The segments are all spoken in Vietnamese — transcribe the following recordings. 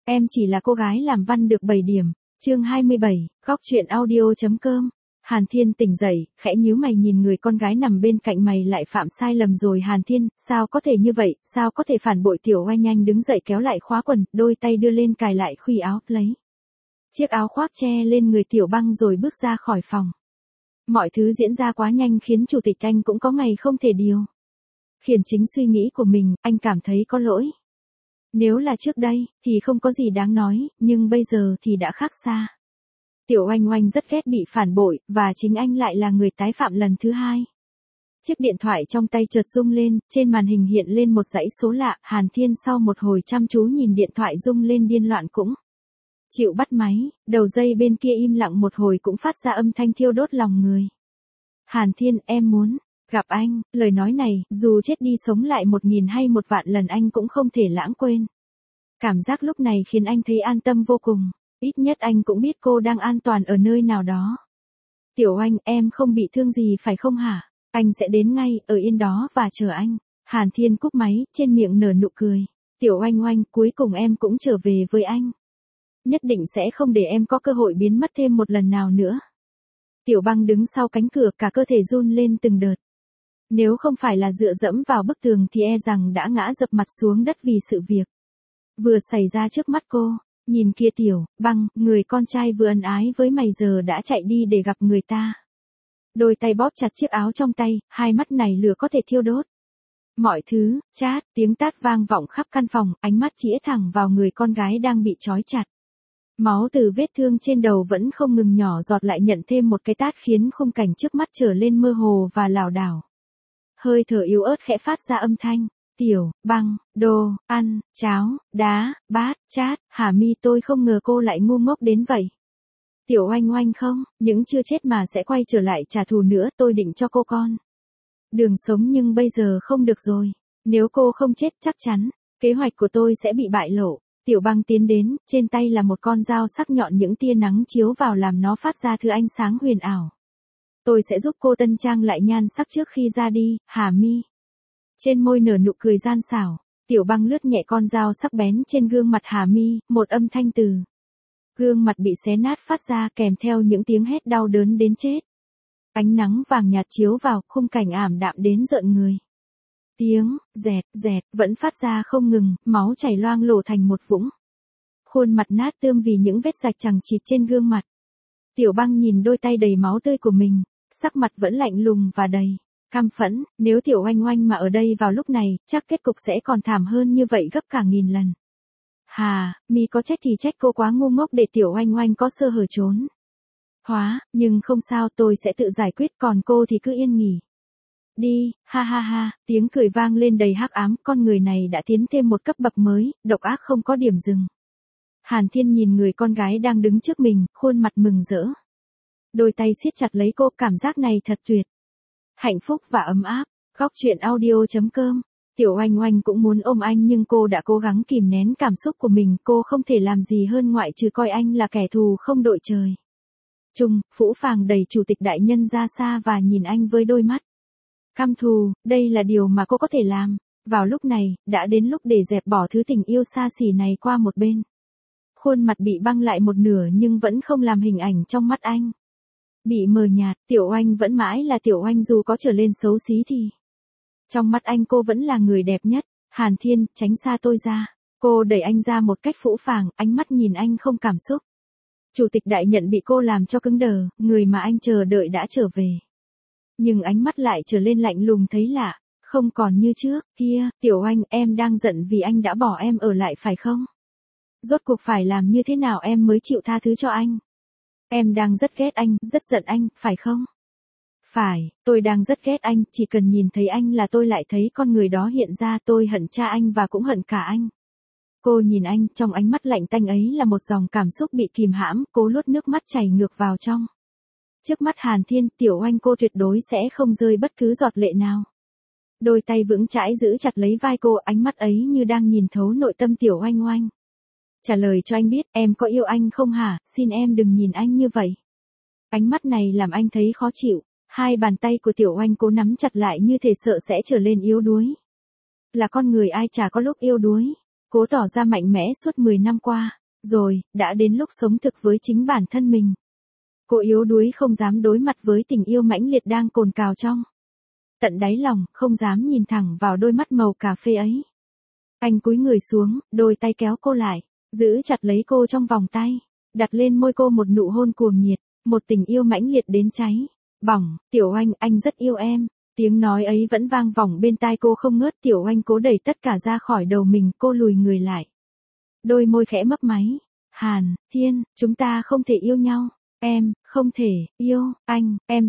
Em chỉ là cô gái làm văn được 7 điểm. Chương 27, góc truyện audio.com. Hàn Thiên tỉnh dậy, khẽ nhíu mày nhìn người con gái nằm bên cạnh, mày lại phạm sai lầm rồi Hàn Thiên, sao có thể như vậy, sao có thể phản bội. Tiểu Oanh nhanh đứng dậy kéo lại khóa quần, đôi tay đưa lên cài lại khuy áo, lấy chiếc áo khoác che lên người Tiểu Băng rồi bước ra khỏi phòng. Mọi thứ diễn ra quá nhanh khiến chủ tịch anh cũng có ngày không thể điều khiển chính suy nghĩ của mình, anh cảm thấy có lỗi. Nếu là trước đây, thì không có gì đáng nói, nhưng bây giờ thì đã khác xa. Tiểu Oanh Oanh rất ghét bị phản bội, và chính anh lại là người tái phạm lần thứ hai. Chiếc điện thoại trong tay chợt rung lên, trên màn hình hiện lên một dãy số lạ. Hàn Thiên sau một hồi chăm chú nhìn điện thoại rung lên điên loạn cũng chịu bắt máy, đầu dây bên kia im lặng một hồi cũng phát ra âm thanh thiêu đốt lòng người. Hàn Thiên, em muốn gặp anh. Lời nói này, dù chết đi sống lại 1000 hay 1 vạn lần anh cũng không thể lãng quên. Cảm giác lúc này khiến anh thấy an tâm vô cùng. Ít nhất anh cũng biết cô đang an toàn ở nơi nào đó. Tiểu Oanh, em không bị thương gì phải không hả? Anh sẽ đến ngay, ở yên đó và chờ anh. Hàn Thiên cúp máy, trên miệng nở nụ cười. Tiểu Oanh Oanh, cuối cùng em cũng trở về với anh. Nhất định sẽ không để em có cơ hội biến mất thêm một lần nào nữa. Tiểu Băng đứng sau cánh cửa, cả cơ thể run lên từng đợt. Nếu không phải là dựa dẫm vào bức tường thì e rằng đã ngã dập mặt xuống đất vì sự việc vừa xảy ra trước mắt cô. Nhìn kia Tiểu Băng, người con trai vừa ân ái với mày giờ đã chạy đi để gặp người ta. Đôi tay bóp chặt chiếc áo trong tay, hai mắt này lửa có thể thiêu đốt. Mọi thứ, chát, tiếng tát vang vọng khắp căn phòng, ánh mắt chĩa thẳng vào người con gái đang bị trói chặt. Máu từ vết thương trên đầu vẫn không ngừng nhỏ giọt, lại nhận thêm một cái tát khiến khung cảnh trước mắt trở lên mơ hồ và lảo đảo. Hơi thở yếu ớt khẽ phát ra âm thanh. Tiểu Băng, đồ, ăn, cháo, đá, bát, chát, hả mi, tôi không ngờ cô lại ngu ngốc đến vậy. Tiểu Oanh Oanh không, những chưa chết mà sẽ quay trở lại trả thù nữa, tôi định cho cô con đường sống nhưng bây giờ không được rồi. Nếu cô không chết chắc chắn, kế hoạch của tôi sẽ bị bại lộ. Tiểu Băng tiến đến, trên tay là một con dao sắc nhọn, những tia nắng chiếu vào làm nó phát ra thứ ánh sáng huyền ảo. Tôi sẽ giúp cô tân trang lại nhan sắc trước khi ra đi, Hà Mi. Trên môi nở nụ cười gian xảo, Tiểu Băng lướt nhẹ con dao sắc bén trên gương mặt Hà Mi, một âm thanh từ gương mặt bị xé nát phát ra kèm theo những tiếng hét đau đớn đến chết. Ánh nắng vàng nhạt chiếu vào, khung cảnh ảm đạm đến rợn người. Tiếng dẹt dẹt vẫn phát ra không ngừng, máu chảy loang lổ thành một vũng. Khuôn mặt nát tươm vì những vết rạch chằng chịt trên gương mặt. Tiểu Băng nhìn đôi tay đầy máu tươi của mình, sắc mặt vẫn lạnh lùng và đầy căm phẫn. Nếu Tiểu Oanh Oanh mà ở đây vào lúc này, chắc kết cục sẽ còn thảm hơn như vậy gấp cả 1000 lần. Hà Mi có trách thì trách cô quá ngu ngốc để Tiểu Oanh Oanh có sơ hở trốn nhưng không sao, tôi sẽ tự giải quyết, còn cô thì cứ yên nghỉ đi. Ha ha ha, tiếng cười vang lên đầy hắc ám, con người này đã tiến thêm một cấp bậc mới, độc ác không có điểm dừng. Hàn Thiên nhìn người con gái đang đứng trước mình, khuôn mặt mừng rỡ. Đôi tay siết chặt lấy cô, cảm giác này thật tuyệt. Hạnh phúc và ấm áp. Góc truyện audio.com. Tiểu Oanh Oanh cũng muốn ôm anh nhưng cô đã cố gắng kìm nén cảm xúc của mình, cô không thể làm gì hơn ngoại trừ coi anh là kẻ thù không đội trời chung. Phũ Phàng đẩy chủ tịch đại nhân ra xa và nhìn anh với đôi mắt căm thù, đây là điều mà cô có thể làm. Vào lúc này, đã đến lúc để dẹp bỏ thứ tình yêu xa xỉ này qua một bên. Khuôn mặt bị băng lại một nửa nhưng vẫn không làm hình ảnh trong mắt anh bị mờ nhạt. Tiểu Oanh vẫn mãi là Tiểu Oanh, dù có trở lên xấu xí thì trong mắt anh cô vẫn là người đẹp nhất. Hàn Thiên, tránh xa tôi ra. Cô đẩy anh ra một cách phũ phàng, ánh mắt nhìn anh không cảm xúc. Chủ tịch đại nhận bị cô làm cho cứng đờ, người mà anh chờ đợi đã trở về. Nhưng ánh mắt lại trở lên lạnh lùng thấy lạ, không còn như trước. Kia, Tiểu Oanh, em đang giận vì anh đã bỏ em ở lại phải không? Rốt cuộc phải làm như thế nào em mới chịu tha thứ cho anh? Em đang rất ghét anh, rất giận anh, phải không? Phải, tôi đang rất ghét anh, chỉ cần nhìn thấy anh là tôi lại thấy con người đó hiện ra, tôi hận cha anh và cũng hận cả anh. Cô nhìn anh, trong ánh mắt lạnh tanh ấy là một dòng cảm xúc bị kìm hãm, cố nuốt nước mắt chảy ngược vào trong. Trước mắt Hàn Thiên, Tiểu Oanh cô tuyệt đối sẽ không rơi bất cứ giọt lệ nào. Đôi tay vững chãi giữ chặt lấy vai cô, ánh mắt ấy như đang nhìn thấu nội tâm Tiểu Oanh Oanh. Trả lời cho anh biết, em có yêu anh không hả, xin em đừng nhìn anh như vậy. Ánh mắt này làm anh thấy khó chịu, hai bàn tay của Tiểu Oanh cố nắm chặt lại như thể sợ sẽ trở lên yếu đuối. Là con người ai chả có lúc yếu đuối, cố tỏ ra mạnh mẽ suốt 10 năm qua, Rồi, đã đến lúc sống thực với chính bản thân mình. Cô yếu đuối không dám đối mặt với tình yêu mãnh liệt đang cồn cào trong tận đáy lòng, không dám nhìn thẳng vào đôi mắt màu cà phê ấy. Anh cúi người xuống, đôi tay kéo cô lại, giữ chặt lấy cô trong vòng tay, đặt lên môi cô một nụ hôn cuồng nhiệt, một tình yêu mãnh liệt đến cháy bỏng. Tiểu Oanh, anh rất yêu em. Tiếng nói ấy vẫn vang vọng bên tai cô không ngớt. Tiểu Oanh cố đẩy tất cả ra khỏi đầu mình, cô lùi người lại. Đôi môi khẽ mấp máy. Hàn Thiên, chúng ta không thể yêu nhau. Em, không thể, yêu, anh, em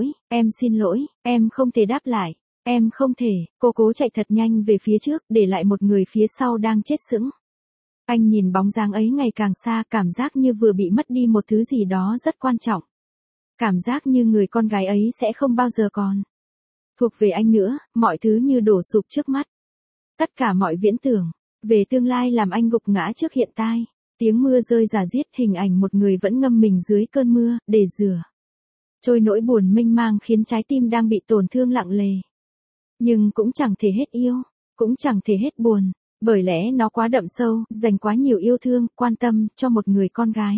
xin lỗi, em không thể đáp lại. Em không thể, cô cố chạy thật nhanh về phía trước, để lại một người phía sau đang chết sững. Anh nhìn bóng dáng ấy ngày càng xa, cảm giác như vừa bị mất đi một thứ gì đó rất quan trọng. Cảm giác như người con gái ấy sẽ không bao giờ còn thuộc về anh nữa, mọi thứ như đổ sụp trước mắt. Tất cả mọi viễn tưởng về tương lai làm anh gục ngã trước hiện tại. Tiếng mưa rơi rả riết, hình ảnh một người vẫn ngâm mình dưới cơn mưa, để rửa trôi nỗi buồn mênh mang khiến trái tim đang bị tổn thương lặng lề. Nhưng cũng chẳng thể hết yêu, cũng chẳng thể hết buồn, bởi lẽ nó quá đậm sâu, dành quá nhiều yêu thương, quan tâm, cho một người con gái.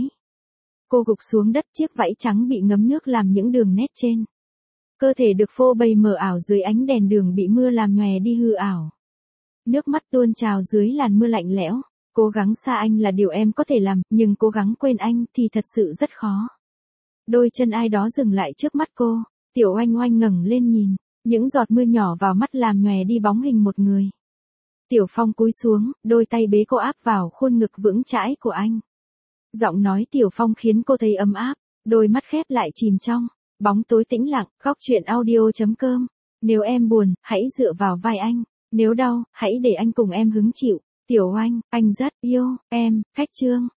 Cô gục xuống đất, chiếc váy trắng bị ngấm nước làm những đường nét trên cơ thể được phô bày mờ ảo dưới ánh đèn đường bị mưa làm nhòe đi hư ảo. Nước mắt tuôn trào dưới làn mưa lạnh lẽo. Cố gắng xa anh là điều em có thể làm, nhưng cố gắng quên anh thì thật sự rất khó. Đôi chân ai đó dừng lại trước mắt cô. Tiểu Oanh Oanh ngẩng lên nhìn, những giọt mưa nhỏ vào mắt làm nhòe đi bóng hình một người. Tiểu Phong cúi xuống, đôi tay bế cô áp vào khuôn ngực vững chãi của anh. Giọng nói Tiểu Phong khiến cô thấy ấm áp, đôi mắt khép lại chìm trong bóng tối tĩnh lặng. Góc truyện audio.com. Nếu em buồn, hãy dựa vào vai anh. Nếu đau, hãy để anh cùng em hứng chịu. Tiểu Oanh, anh rất yêu em. Khách chương.